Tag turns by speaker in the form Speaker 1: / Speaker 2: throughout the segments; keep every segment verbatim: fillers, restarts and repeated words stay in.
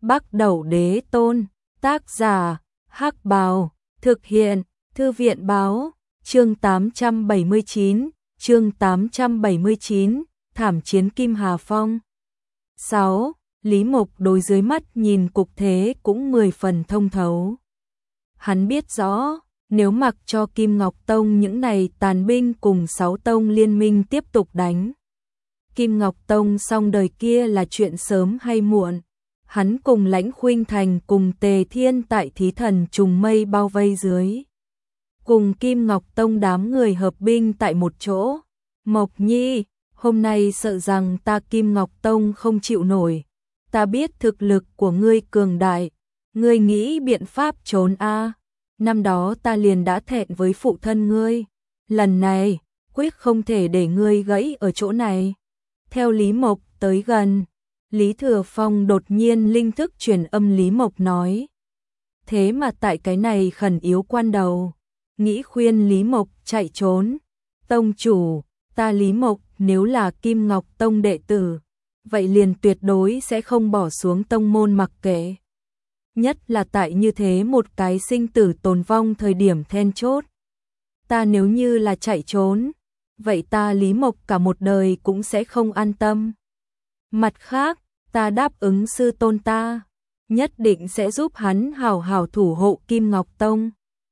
Speaker 1: Bắc Đẩu Đế Tôn, tác giả, Hắc Bào, thực hiện, Thư viện Báo, chương tám trăm bảy mươi chín, chương tám trăm bảy mươi chín, thảm chiến Kim Hà Phong. sáu. Lý Mộc đối dưới mắt nhìn cục thế cũng mười phần thông thấu. Hắn biết rõ, nếu mặc cho Kim Ngọc Tông những này tàn binh cùng sáu tông liên minh tiếp tục đánh, Kim Ngọc Tông xong đời kia là chuyện sớm hay muộn. Hắn cùng Lãnh Khuynh Thành cùng Tề Thiên tại Thí Thần Trùng Mây bao vây dưới, cùng Kim Ngọc Tông đám người hợp binh tại một chỗ. Mộc Nhi, hôm nay sợ rằng ta Kim Ngọc Tông không chịu nổi. Ta biết thực lực của ngươi cường đại, ngươi nghĩ biện pháp trốn a? À. Năm đó ta liền đã thẹn với phụ thân ngươi, lần này quyết không thể để ngươi gãy ở chỗ này. Theo Lý Mộc tới gần, Lý Thừa Phong đột nhiên linh thức truyền âm Lý Mộc nói. Thế mà tại cái này khẩn yếu quan đầu, nghĩ khuyên Lý Mộc chạy trốn. Tông chủ, ta Lý Mộc nếu là Kim Ngọc Tông đệ tử, vậy liền tuyệt đối sẽ không bỏ xuống tông môn mặc kệ. Nhất là tại như thế một cái sinh tử tồn vong thời điểm then chốt. Ta nếu như là chạy trốn, vậy ta Lý Mộc cả một đời cũng sẽ không an tâm. Mặt khác, ta đáp ứng sư tôn ta, nhất định sẽ giúp hắn hào hào thủ hộ Kim Ngọc Tông.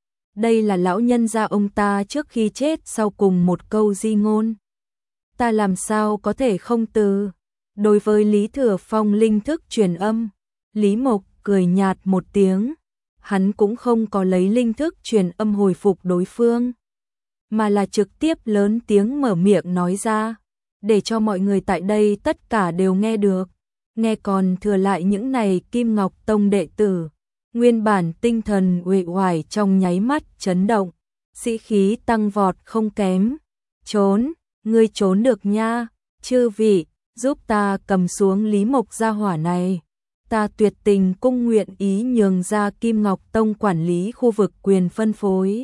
Speaker 1: Đây là lão nhân gia ông ta trước khi chết sau cùng một câu di ngôn. Ta làm sao có thể không từ. Đối với Lý Thừa Phong linh thức truyền âm, Lý Mộc cười nhạt một tiếng. Hắn cũng không có lấy linh thức truyền âm hồi phục đối phương, mà là trực tiếp lớn tiếng mở miệng nói ra, để cho mọi người tại đây tất cả đều nghe được. Nghe còn thừa lại những này Kim Ngọc Tông đệ tử, nguyên bản tinh thần uể oải trong nháy mắt chấn động, sĩ khí tăng vọt không kém. Trốn, ngươi trốn được nha, chư vị, giúp ta cầm xuống Lý Mộc gia hỏa này. Ta tuyệt tình cung nguyện ý nhường ra Kim Ngọc Tông quản lý khu vực quyền phân phối.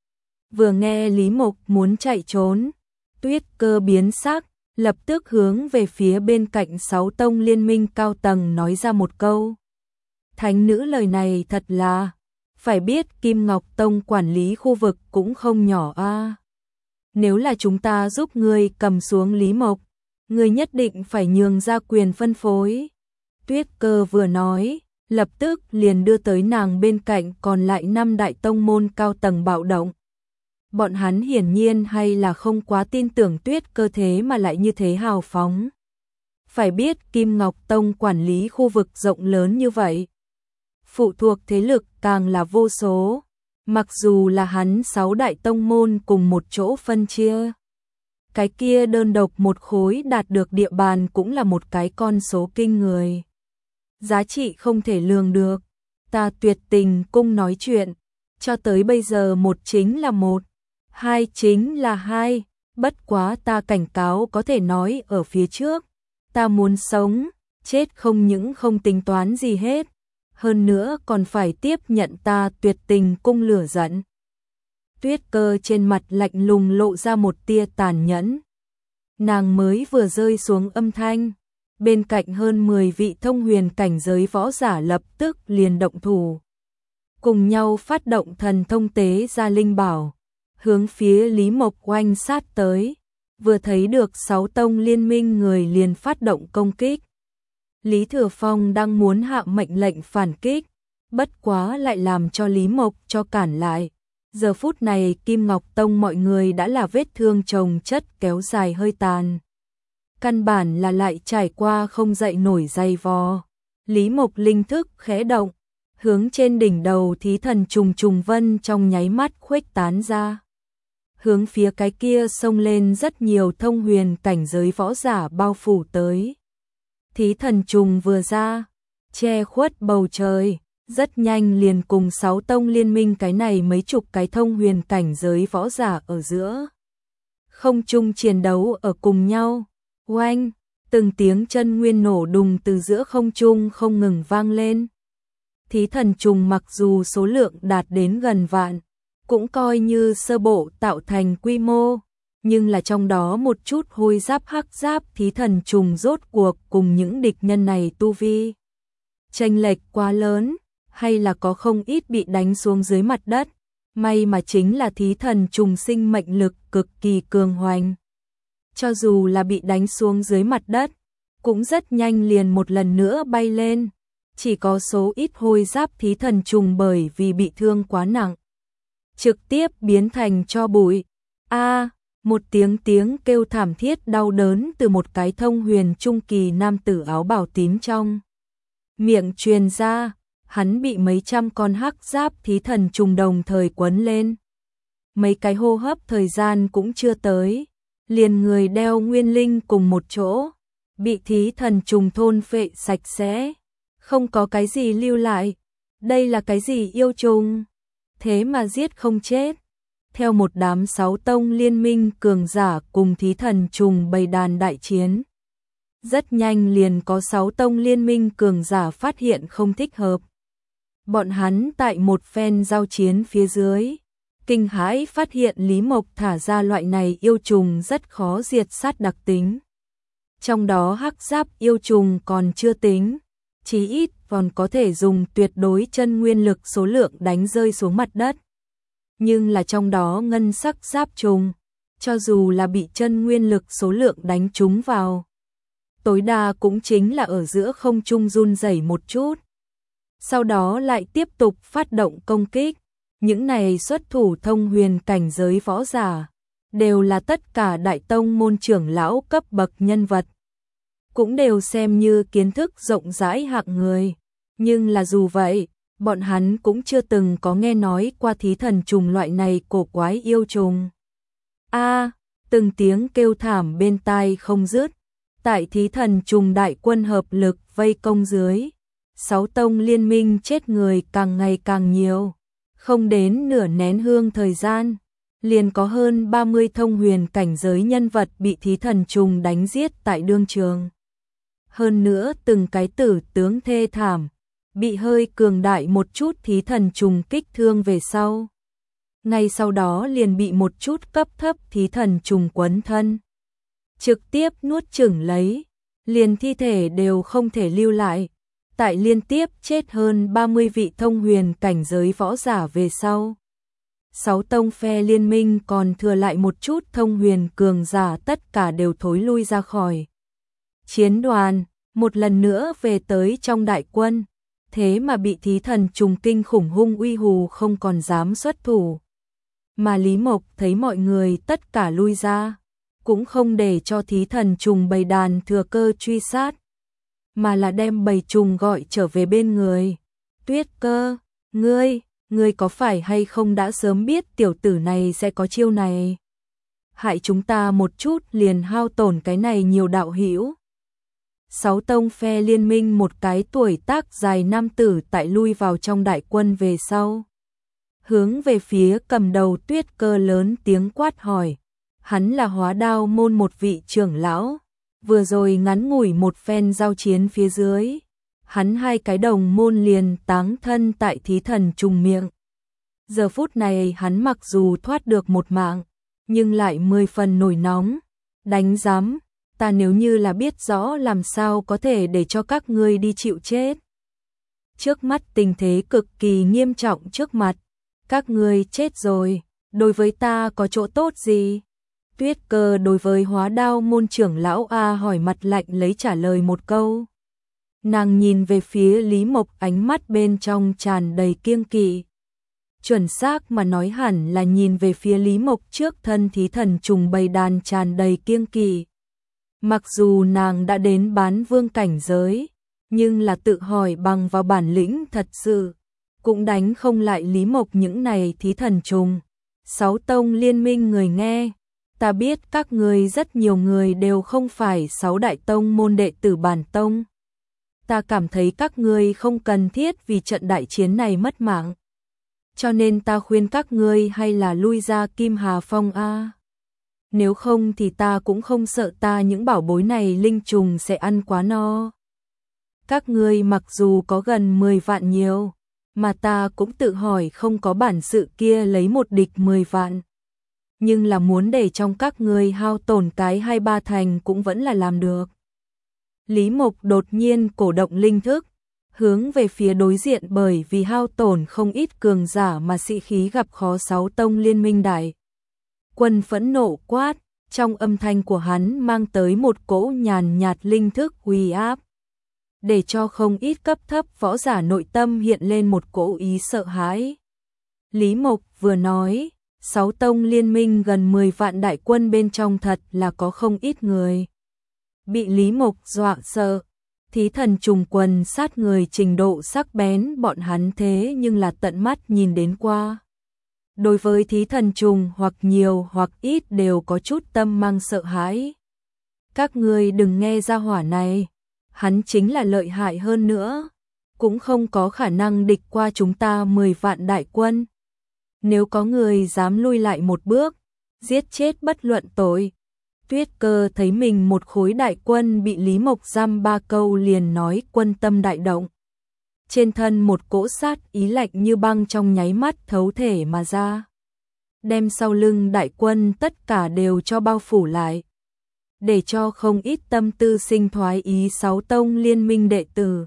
Speaker 1: Vừa nghe Lý Mộc muốn chạy trốn, Tuyết Cơ biến sắc, lập tức hướng về phía bên cạnh sáu tông liên minh cao tầng nói ra một câu. Thánh nữ lời này thật là, phải biết Kim Ngọc Tông quản lý khu vực cũng không nhỏ a. À. Nếu là chúng ta giúp ngươi cầm xuống Lý Mộc, ngươi nhất định phải nhường ra quyền phân phối. Tuyết Cơ vừa nói, lập tức liền đưa tới nàng bên cạnh còn lại năm đại tông môn cao tầng bạo động. Bọn hắn hiển nhiên hay là không quá tin tưởng Tuyết Cơ thế mà lại như thế hào phóng. Phải biết Kim Ngọc Tông quản lý khu vực rộng lớn như vậy, phụ thuộc thế lực càng là vô số, mặc dù là hắn sáu đại tông môn cùng một chỗ phân chia. Cái kia đơn độc một khối đạt được địa bàn cũng là một cái con số kinh người. Giá trị không thể lường được. Ta tuyệt tình cung nói chuyện, cho tới bây giờ một chính là một, hai chính là hai, bất quá ta cảnh cáo có thể nói ở phía trước. Ta muốn sống, chết không những không tính toán gì hết, hơn nữa còn phải tiếp nhận ta tuyệt tình cung lửa giận. Tuyết Cơ trên mặt lạnh lùng lộ ra một tia tàn nhẫn. Nàng mới vừa rơi xuống âm thanh, bên cạnh hơn mười vị thông huyền cảnh giới võ giả lập tức liền động thủ, cùng nhau phát động thần thông tế ra linh bảo, hướng phía Lý Mộc oanh sát tới. Vừa thấy được sáu tông liên minh người liền phát động công kích. Lý Thừa Phong đang muốn hạ mệnh lệnh phản kích, bất quá lại làm cho Lý Mộc cho cản lại. Giờ phút này Kim Ngọc Tông mọi người đã là vết thương chồng chất kéo dài hơi tàn. Căn bản là lại trải qua không dậy nổi dày vò. Lý Mộc linh thức khẽ động, hướng trên đỉnh đầu Thí Thần trùng trùng vân trong nháy mắt khuếch tán ra. Hướng phía cái kia xông lên rất nhiều thông huyền cảnh giới võ giả bao phủ tới. Thí Thần trùng vừa ra, che khuất bầu trời, rất nhanh liền cùng sáu tông liên minh cái này mấy chục cái thông huyền cảnh giới võ giả ở giữa. Không chung chiến đấu ở cùng nhau, oanh, từng tiếng chân nguyên nổ đùng từ giữa không trung không ngừng vang lên. Thí Thần trùng mặc dù số lượng đạt đến gần vạn, cũng coi như sơ bộ tạo thành quy mô, nhưng là trong đó một chút hôi giáp hắc giáp Thí Thần trùng rốt cuộc cùng những địch nhân này tu vi chênh lệch quá lớn, hay là có không ít bị đánh xuống dưới mặt đất. May mà chính là thí thần trùng sinh mệnh lực cực kỳ cường hoành. Cho dù là bị đánh xuống dưới mặt đất, cũng rất nhanh liền một lần nữa bay lên. Chỉ có số ít hôi giáp thí thần trùng bởi vì bị thương quá nặng, trực tiếp biến thành tro bụi. A, một tiếng tiếng kêu thảm thiết đau đớn từ một cái thông huyền trung kỳ nam tử áo bào tím trong miệng truyền ra, hắn bị mấy trăm con hắc giáp thí thần trùng đồng thời quấn lên. Mấy cái hô hấp thời gian cũng chưa tới, liền người đeo nguyên linh cùng một chỗ, bị thí thần trùng thôn phệ sạch sẽ, không có cái gì lưu lại. Đây là cái gì yêu trùng? Thế mà giết không chết. Theo một đám sáu tông liên minh cường giả cùng thí thần trùng bầy đàn đại chiến. Rất nhanh liền có sáu tông liên minh cường giả phát hiện không thích hợp. Bọn hắn tại một phen giao chiến phía dưới, kinh hãi phát hiện Lý Mộc thả ra loại này yêu trùng rất khó diệt sát đặc tính. Trong đó hắc giáp yêu trùng còn chưa tính, chí ít còn có thể dùng tuyệt đối chân nguyên lực số lượng đánh rơi xuống mặt đất. Nhưng là trong đó ngân sắc giáp trùng, cho dù là bị chân nguyên lực số lượng đánh trúng vào, tối đa cũng chính là ở giữa không trung run rẩy một chút. Sau đó lại tiếp tục phát động công kích. Những này xuất thủ thông huyền cảnh giới võ giả, đều là tất cả đại tông môn trưởng lão cấp bậc nhân vật. Cũng đều xem như kiến thức rộng rãi hạng người. Nhưng là dù vậy, bọn hắn cũng chưa từng có nghe nói qua thí thần trùng loại này cổ quái yêu trùng. A, từng tiếng kêu thảm bên tai không dứt. Tại thí thần trùng đại quân hợp lực vây công dưới, sáu tông liên minh chết người càng ngày càng nhiều. Không đến nửa nén hương thời gian, liền có hơn ba mươi thông huyền cảnh giới nhân vật bị thí thần trùng đánh giết tại đương trường. Hơn nữa từng cái tử tướng thê thảm, bị hơi cường đại một chút thí thần trùng kích thương về sau. Ngay sau đó liền bị một chút cấp thấp thí thần trùng quấn thân, trực tiếp nuốt chửng lấy, liền thi thể đều không thể lưu lại. Tại liên tiếp chết hơn ba mươi vị thông huyền cảnh giới võ giả về sau, sáu tông phe liên minh còn thừa lại một chút thông huyền cường giả tất cả đều thối lui ra khỏi chiến đoàn, một lần nữa về tới trong đại quân. Thế mà bị thí thần trùng kinh khủng hung uy hù không còn dám xuất thủ. Mà Lý Mộc thấy mọi người tất cả lui ra, cũng không để cho thí thần trùng bầy đàn thừa cơ truy sát, mà là đem bầy trùng gọi trở về bên người. Tuyết Cơ, ngươi, ngươi có phải hay không đã sớm biết tiểu tử này sẽ có chiêu này? Hại chúng ta một chút liền hao tổn cái này nhiều đạo hữu. Sáu tông phe liên minh một cái tuổi tác dài nam tử tại lui vào trong đại quân về sau. Hướng về phía cầm đầu Tuyết Cơ lớn tiếng quát hỏi. Hắn là Hóa Đao môn một vị trưởng lão. Vừa rồi ngắn ngủi một phen giao chiến phía dưới, hắn hai cái đồng môn liền táng thân tại thí thần trùng miệng. Giờ phút này hắn mặc dù thoát được một mạng, nhưng lại mười phần nổi nóng. Đánh giám, ta nếu như là biết rõ làm sao có thể để cho các ngươi đi chịu chết. Trước mắt tình thế cực kỳ nghiêm trọng trước mặt, các ngươi chết rồi, đối với ta có chỗ tốt gì? Tuyết Cơ đối với Hóa Đao môn trưởng lão A hỏi mặt lạnh lấy trả lời một câu. Nàng nhìn về phía Lý Mộc ánh mắt bên trong tràn đầy kiêng kỵ. Chuẩn xác mà nói hẳn là nhìn về phía Lý Mộc trước thân thí thần trùng bầy đàn tràn đầy kiêng kỵ. Mặc dù nàng đã đến bán vương cảnh giới, nhưng là tự hỏi bằng vào bản lĩnh thật sự, cũng đánh không lại Lý Mộc những này thí thần trùng. Sáu tông liên minh người nghe. Ta biết các người rất nhiều người đều không phải sáu đại tông môn đệ tử bản tông. Ta cảm thấy các ngươi không cần thiết vì trận đại chiến này mất mạng. Cho nên ta khuyên các ngươi hay là lui ra Kim Hà Phong a. Nếu không thì ta cũng không sợ ta những bảo bối này linh trùng sẽ ăn quá no. Các ngươi mặc dù có gần mười vạn nhiều, mà ta cũng tự hỏi không có bản sự kia lấy một địch mười vạn. Nhưng là muốn để trong các ngươi hao tổn cái hai ba thành cũng vẫn là làm được. Lý Mộc đột nhiên cổ động linh thức, hướng về phía đối diện bởi vì hao tổn không ít cường giả mà sĩ khí gặp khó sáu tông liên minh đại. Quân phẫn nộ quát, trong âm thanh của hắn mang tới một cỗ nhàn nhạt linh thức uy áp, để cho không ít cấp thấp võ giả nội tâm hiện lên một cỗ ý sợ hãi. Lý Mộc vừa nói, sáu tông liên minh gần mười vạn đại quân bên trong thật là có không ít người. Bị Lý Mộc dọa sợ, thí thần trùng quần sát người trình độ sắc bén bọn hắn thế nhưng là tận mắt nhìn đến qua. Đối với thí thần trùng hoặc nhiều hoặc ít đều có chút tâm mang sợ hãi. Các ngươi đừng nghe ra hỏa này, hắn chính là lợi hại hơn nữa, cũng không có khả năng địch qua chúng ta mười vạn đại quân. Nếu có người dám lui lại một bước, giết chết bất luận tội. Tuyết Cơ thấy mình một khối đại quân bị Lý Mộc giam ba câu liền nói quân tâm đại động. Trên thân một cỗ sát ý lạnh như băng trong nháy mắt thấu thể mà ra. Đem sau lưng đại quân tất cả đều cho bao phủ lại. Để cho không ít tâm tư sinh thoái ý sáu tông liên minh đệ tử.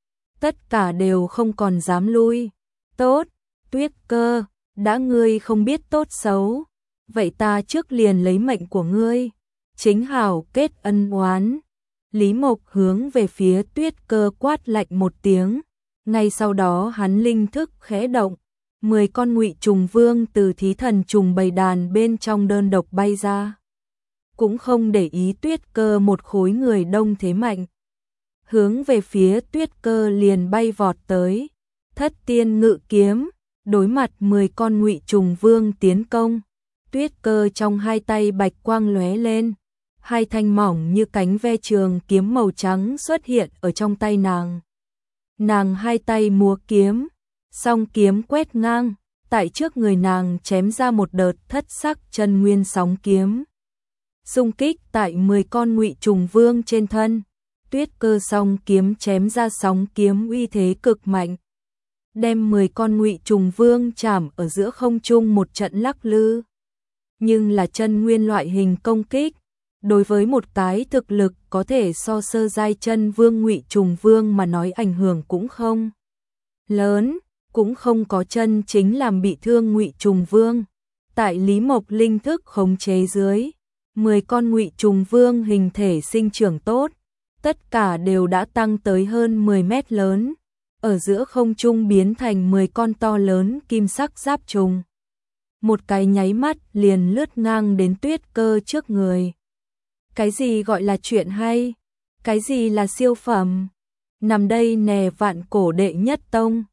Speaker 1: Tất cả đều không còn dám lui. Tốt, Tuyết Cơ, đã ngươi không biết tốt xấu. Vậy ta trước liền lấy mệnh của ngươi. Chính hảo kết ân oán. Lý Mộc hướng về phía Tuyết Cơ quát lạnh một tiếng. Ngay sau đó hắn linh thức khẽ động. Mười con ngụy trùng vương từ thí thần trùng bầy đàn bên trong đơn độc bay ra. Cũng không để ý Tuyết Cơ một khối người đông thế mạnh. Hướng về phía Tuyết Cơ liền bay vọt tới. Thất tiên ngự kiếm, đối mặt mười con ngụy trùng vương tiến công. Tuyết Cơ trong hai tay bạch quang lóe lên. Hai thanh mỏng như cánh ve trường kiếm màu trắng xuất hiện ở trong tay nàng. Nàng hai tay múa kiếm, song kiếm quét ngang, tại trước người nàng chém ra một đợt thất sắc chân nguyên sóng kiếm. Xung kích tại mười con ngụy trùng vương trên thân, Tuyết Cơ song kiếm chém ra sóng kiếm uy thế cực mạnh. Đem mười con ngụy trùng vương chạm ở giữa không trung một trận lắc lư. Nhưng là chân nguyên loại hình công kích. Đối với một cái thực lực có thể so sơ giai chân vương ngụy trùng vương mà nói ảnh hưởng cũng không lớn, cũng không có chân chính làm bị thương ngụy trùng vương. Tại Lý Mộc linh thức khống chế dưới, mười con ngụy trùng vương hình thể sinh trưởng tốt, tất cả đều đã tăng tới hơn mười mét lớn, ở giữa không trung biến thành mười con to lớn kim sắc giáp trùng. Một cái nháy mắt liền lướt ngang đến Tuyết Cơ trước người. Cái gì gọi là chuyện hay? Cái gì là siêu phẩm? Nằm đây nè vạn cổ đệ nhất tông.